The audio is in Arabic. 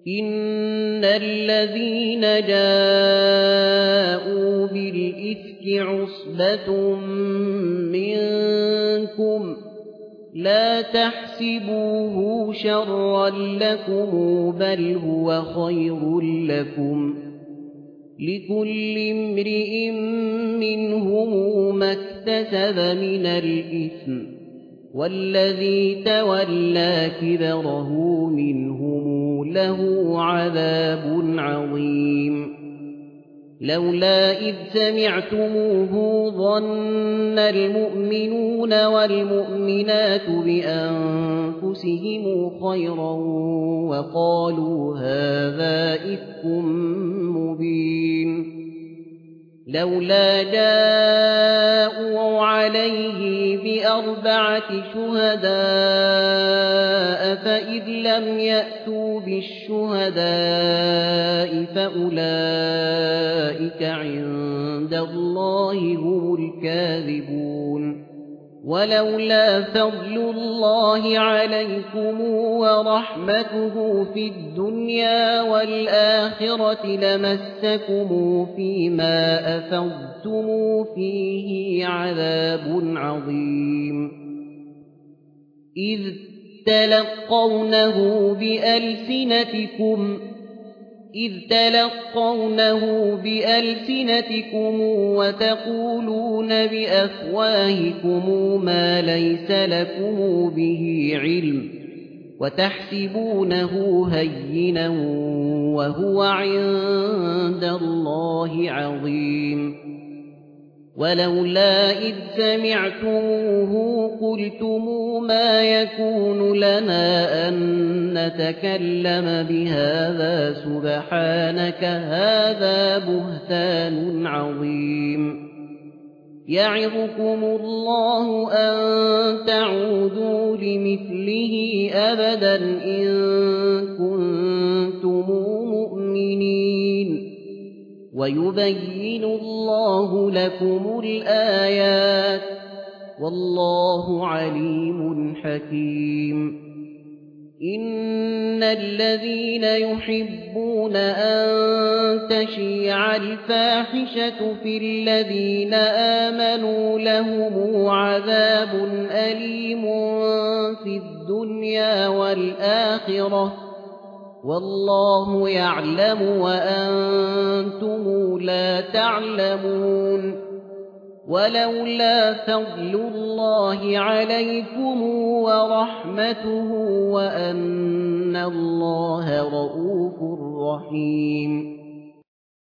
إن الذين جاءوا بالإفك عصبة منكم لا تحسبوه شرا لكم بل هو خير لكم لكل امرئ منهم ما اكتسب من الإثم والذي تولى كبره منهم له عذاب عظيم لولا إذ سمعتموه ظن المؤمنون والمؤمنات بأنفسهم خيرا وقالوا هذا إفك مبين لولا جاءوا عليه بأربعة شهداء فإذ لم يأتوا بالشهداء فأولئك عند الله هم الكاذبون ولولا فضل الله عليكم ورحمته في الدنيا والآخرة لمسكم فيما أفضتم فيه عذاب عظيم إذ تلقونه بألسنتكم وتقولون بأفواهكم ما ليس لكم به علم وتحسبونه هينا وهو عند الله عظيم ولولا إذ سمعتموه قلتم ما يكون لنا أن نتكلم بهذا سبحانك هذا بهتان عظيم يعظكم الله أن تعودوا لمثله أبدا إن كنتم مؤمنين ويبين الله لكم الآيات والله عليم حكيم إن الذين يحبون أن تشيع الفاحشة في الذين آمنوا لهم عذاب أليم في الدنيا والآخرة والله يعلم وأنتم لا تعلمون ولولا فضل الله عليكم ورحمته وأن الله رءوف رحيم